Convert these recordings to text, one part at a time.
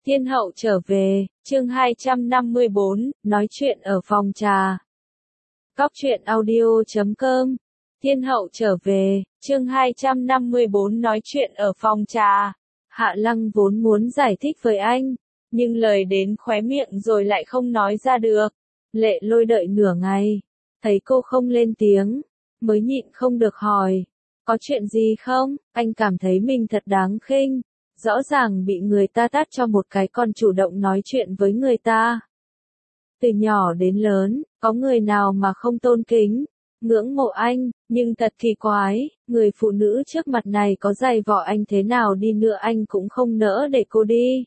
Thiên hậu trở về, chương 254, nói chuyện ở phòng trà. Cóc truyện audio.com. Thiên hậu trở về, chương 254 nói chuyện ở phòng trà. Hạ Lăng vốn muốn giải thích với anh, nhưng lời đến khóe miệng rồi lại không nói ra được. Lệ Lôi đợi nửa ngày, thấy cô không lên tiếng, mới nhịn không được hỏi. Có chuyện gì không? Anh cảm thấy mình thật đáng khinh. Rõ ràng bị người ta tát cho một cái còn chủ động nói chuyện với người ta. Từ nhỏ đến lớn, có người nào mà không tôn kính, ngưỡng mộ anh, nhưng thật kỳ quái, người phụ nữ trước mặt này có dày vò anh thế nào đi nữa anh cũng không nỡ để cô đi.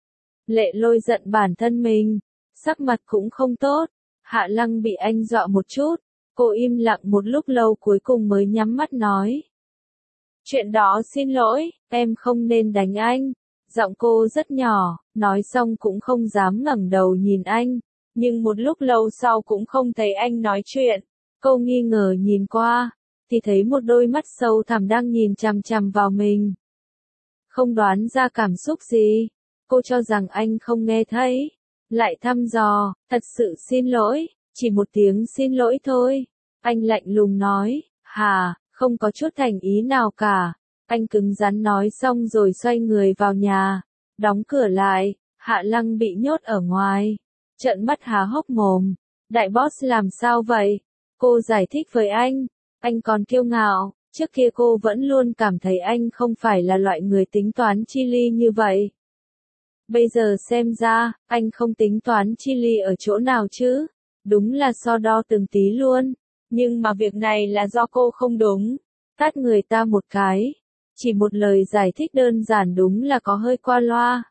Lệ Lôi giận bản thân mình, sắc mặt cũng không tốt, Hạ Lăng bị anh dọa một chút, cô im lặng một lúc lâu cuối cùng mới nhắm mắt nói. Chuyện đó xin lỗi, em không nên đánh anh. Giọng cô rất nhỏ, nói xong cũng không dám ngẩng đầu nhìn anh, nhưng một lúc lâu sau cũng không thấy anh nói chuyện. Cô nghi ngờ nhìn qua, thì thấy một đôi mắt sâu thẳm đang nhìn chằm chằm vào mình. Không đoán ra cảm xúc gì, cô cho rằng anh không nghe thấy, lại thăm dò, thật sự xin lỗi, chỉ một tiếng xin lỗi thôi. Anh lạnh lùng nói, hà. Không có chút thành ý nào cả. Anh cứng rắn nói xong rồi xoay người vào nhà, đóng cửa lại. Hạ Lăng bị nhốt ở ngoài, trợn mắt há hốc mồm. Đại boss làm sao vậy? Cô giải thích với anh còn kiêu ngạo. Trước kia cô vẫn luôn cảm thấy anh không phải là loại người tính toán chi ly như vậy. Bây giờ xem ra, anh không tính toán chi ly ở chỗ nào chứ? Đúng là so đo từng tí luôn. Nhưng mà việc này là do cô không đúng. Tát người ta một cái. Chỉ một lời giải thích đơn giản đúng là có hơi qua loa.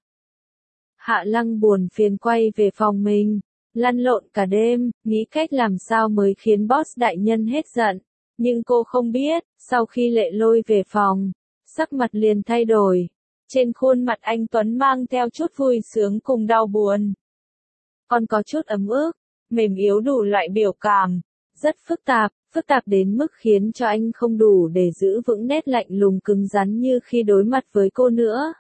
Hạ Lăng buồn phiền quay về phòng mình. Lăn lộn cả đêm, nghĩ cách làm sao mới khiến boss đại nhân hết giận. Nhưng cô không biết, sau khi Lệ Lôi về phòng, sắc mặt liền thay đổi. Trên khuôn mặt anh Tuấn mang theo chút vui sướng cùng đau buồn. Còn có chút ấm ức, mềm yếu đủ loại biểu cảm. Rất phức tạp đến mức khiến cho anh không đủ để giữ vững nét lạnh lùng cứng rắn như khi đối mặt với cô nữa.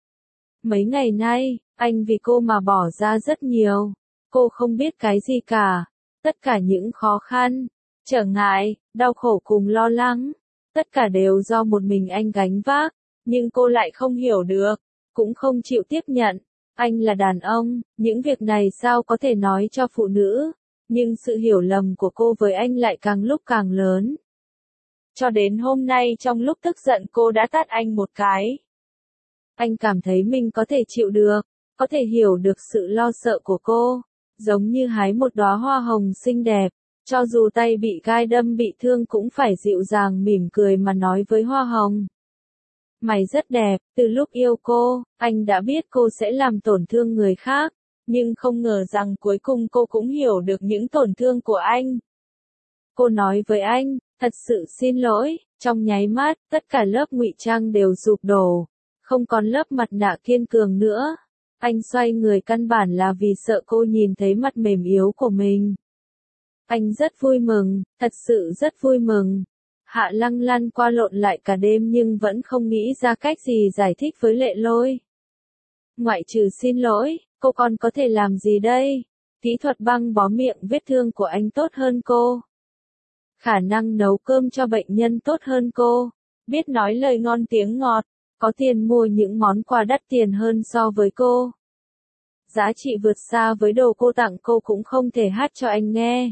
Mấy ngày nay, anh vì cô mà bỏ ra rất nhiều. Cô không biết cái gì cả. Tất cả những khó khăn, trở ngại, đau khổ cùng lo lắng, tất cả đều do một mình anh gánh vác. Nhưng cô lại không hiểu được, cũng không chịu tiếp nhận. Anh là đàn ông, những việc này sao có thể nói cho phụ nữ. Nhưng sự hiểu lầm của cô với anh lại càng lúc càng lớn. Cho đến hôm nay trong lúc tức giận cô đã tát anh một cái. Anh cảm thấy mình có thể chịu được, có thể hiểu được sự lo sợ của cô, giống như hái một đóa hoa hồng xinh đẹp, cho dù tay bị gai đâm bị thương cũng phải dịu dàng mỉm cười mà nói với hoa hồng. Mày rất đẹp, từ lúc yêu cô, anh đã biết cô sẽ làm tổn thương người khác. Nhưng không ngờ rằng cuối cùng cô cũng hiểu được những tổn thương của anh. Cô nói với anh, thật sự xin lỗi, trong nháy mắt, tất cả lớp ngụy trang đều sụp đổ. Không còn lớp mặt nạ kiên cường nữa. Anh xoay người căn bản là vì sợ cô nhìn thấy mặt mềm yếu của mình. Anh rất vui mừng, thật sự rất vui mừng. Hạ Lăng lăn qua lộn lại cả đêm nhưng vẫn không nghĩ ra cách gì giải thích với Lệ Lôi. Ngoại trừ xin lỗi, cô còn có thể làm gì đây? Kỹ thuật băng bó miệng vết thương của anh tốt hơn cô. Khả năng nấu cơm cho bệnh nhân tốt hơn cô. Biết nói lời ngon tiếng ngọt. Có tiền mua những món quà đắt tiền hơn so với cô. Giá trị vượt xa với đồ cô tặng cô cũng không thể hát cho anh nghe.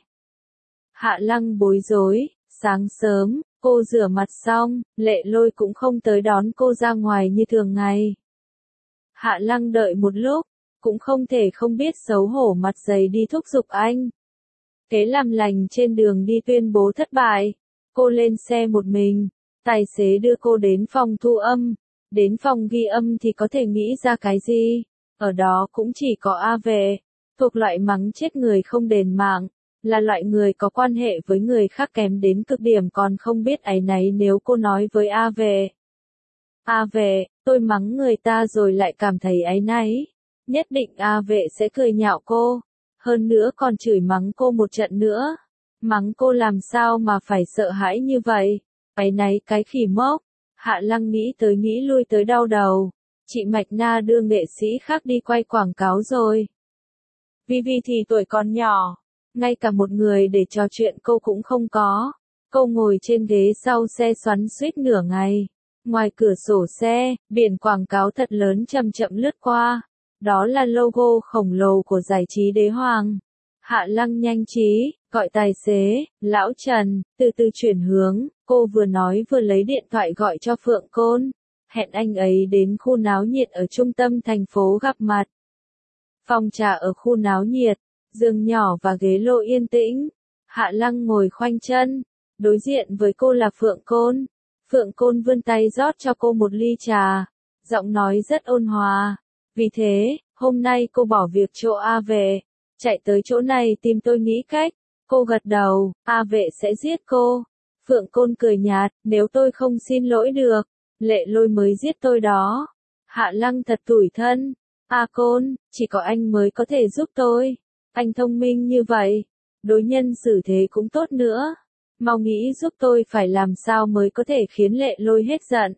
Hạ Lăng bối rối. Sáng sớm, cô rửa mặt xong, Lệ Lôi cũng không tới đón cô ra ngoài như thường ngày. Hạ Lăng đợi một lúc, cũng không thể không biết xấu hổ mặt dày đi thúc giục anh. Kế làm lành trên đường đi tuyên bố thất bại. Cô lên xe một mình, tài xế đưa cô đến phòng thu âm. Đến phòng ghi âm thì có thể nghĩ ra cái gì? Ở đó cũng chỉ có A Vệ, thuộc loại mắng chết người không đền mạng, là loại người có quan hệ với người khác kém đến cực điểm còn không biết áy náy nếu cô nói với A Vệ. A Vệ, tôi mắng người ta rồi lại cảm thấy áy náy. Nhất định A Vệ sẽ cười nhạo cô. Hơn nữa còn chửi mắng cô một trận nữa. Mắng cô làm sao mà phải sợ hãi như vậy? Áy náy cái khỉ mốc. Hạ Lăng nghĩ tới nghĩ lui tới đau đầu. chị Mạch Na đưa nghệ sĩ khác đi quay quảng cáo rồi. Vivi thì tuổi còn nhỏ, ngay cả một người để trò chuyện cô cũng không có. Cô ngồi trên ghế sau xe xoắn xuýt nửa ngày. Ngoài cửa sổ xe, biển quảng cáo thật lớn chậm chậm lướt qua. Đó là logo khổng lồ của giải trí Đế Hoàng. Hạ Lăng nhanh trí, gọi tài xế, lão Trần, từ từ chuyển hướng, cô vừa nói vừa lấy điện thoại gọi cho Phượng Côn. Hẹn anh ấy đến khu náo nhiệt ở trung tâm thành phố gặp mặt. Phòng trà ở khu náo nhiệt, giường nhỏ và ghế lô yên tĩnh. Hạ Lăng ngồi khoanh chân, đối diện với cô là Phượng Côn. Phượng Côn vươn tay rót cho cô một ly trà, giọng nói rất ôn hòa. Vì thế, hôm nay cô bỏ việc chỗ A Vệ, chạy tới chỗ này tìm tôi nghĩ cách. Cô gật đầu, A Vệ sẽ giết cô. Phượng Côn cười nhạt, nếu tôi không xin lỗi được, Lệ Lôi mới giết tôi đó. Hạ Lăng thật tủi thân. A Côn, chỉ có anh mới có thể giúp tôi. Anh thông minh như vậy, đối nhân xử thế cũng tốt nữa. Mau nghĩ giúp tôi phải làm sao mới có thể khiến Lệ Lôi hết giận.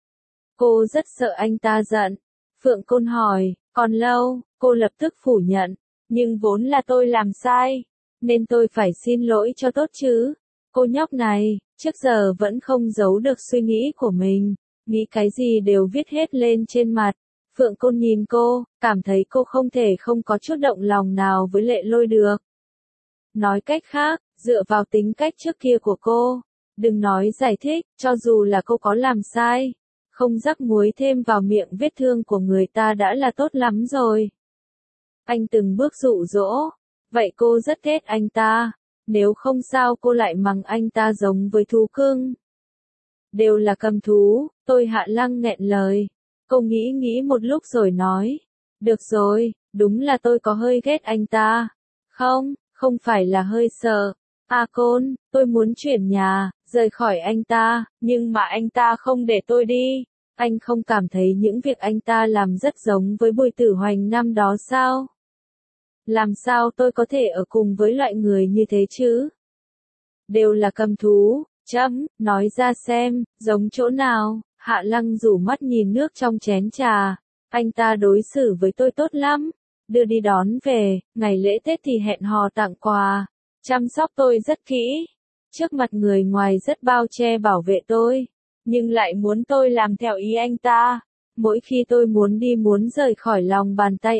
Cô rất sợ anh ta giận. Phượng Côn hỏi, còn lâu, cô lập tức phủ nhận. Nhưng vốn là tôi làm sai, nên tôi phải xin lỗi cho tốt chứ. Cô nhóc này, trước giờ vẫn không giấu được suy nghĩ của mình. Nghĩ cái gì đều viết hết lên trên mặt. Phượng Côn nhìn cô, cảm thấy cô không thể không có chút động lòng nào với Lệ Lôi được. Nói cách khác, dựa vào tính cách trước kia của cô, đừng nói giải thích, cho dù là cô có làm sai, không rắc muối thêm vào miệng vết thương của người ta đã là tốt lắm rồi. Anh từng bước dụ dỗ, vậy cô rất ghét anh ta, nếu không sao cô lại mắng anh ta giống với thú cưng. Đều là cầm thú, tôi Hạ Lăng nghẹn lời. Cô nghĩ một lúc rồi nói, được rồi, đúng là tôi có hơi ghét anh ta. Không phải là hơi sợ. A Côn, tôi muốn chuyển nhà, rời khỏi anh ta, nhưng mà anh ta không để tôi đi. Anh không cảm thấy những việc anh ta làm rất giống với Bùi Tử Hoành năm đó sao? Làm sao tôi có thể ở cùng với loại người như thế chứ? Đều là cầm thú, nói ra xem, giống chỗ nào? Hạ Lăng rủ mắt nhìn nước trong chén trà. Anh ta đối xử với tôi tốt lắm. Đưa đi đón về, ngày lễ Tết thì hẹn hò tặng quà. Chăm sóc tôi rất kỹ. Trước mặt người ngoài rất bao che bảo vệ tôi. Nhưng lại muốn tôi làm theo ý anh ta. Mỗi khi tôi muốn đi muốn rời khỏi lòng bàn tay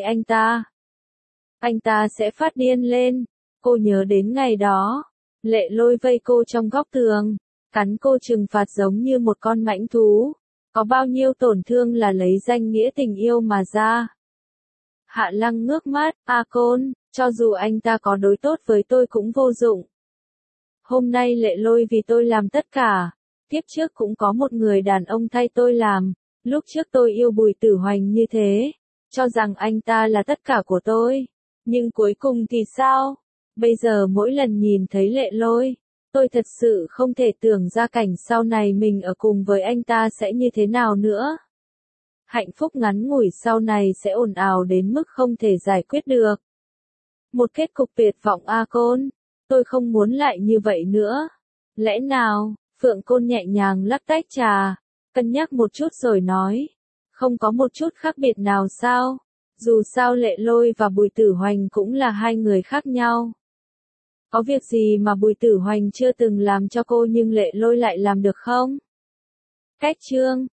anh ta sẽ phát điên lên. Cô nhớ đến ngày đó. Lệ Lôi vây cô trong góc tường. Cắn cô trừng phạt giống như một con mãnh thú. Có bao nhiêu tổn thương là lấy danh nghĩa tình yêu mà ra. Hạ Lăng ngước mắt, A Côn, cho dù anh ta có đối tốt với tôi cũng vô dụng. Hôm nay Lệ Lôi vì tôi làm tất cả. Tiếp trước cũng có một người đàn ông thay tôi làm. Lúc trước tôi yêu Bùi Tử Hoành như thế. Cho rằng anh ta là tất cả của tôi. Nhưng cuối cùng thì sao? Bây giờ mỗi lần nhìn thấy Lệ Lôi, tôi thật sự không thể tưởng ra cảnh sau này mình ở cùng với anh ta sẽ như thế nào nữa. Hạnh phúc ngắn ngủi sau này sẽ ồn ào đến mức không thể giải quyết được. Một kết cục tuyệt vọng A Côn. Tôi không muốn lại như vậy nữa. Lẽ nào? Phượng Côn nhẹ nhàng lắc tách trà, cân nhắc một chút rồi nói. Không có một chút khác biệt nào sao? Dù sao Lệ Lôi và Bùi Tử Hoành cũng là hai người khác nhau. Có việc gì mà Bùi Tử Hoành chưa từng làm cho cô nhưng Lệ Lôi lại làm được không? Cách chương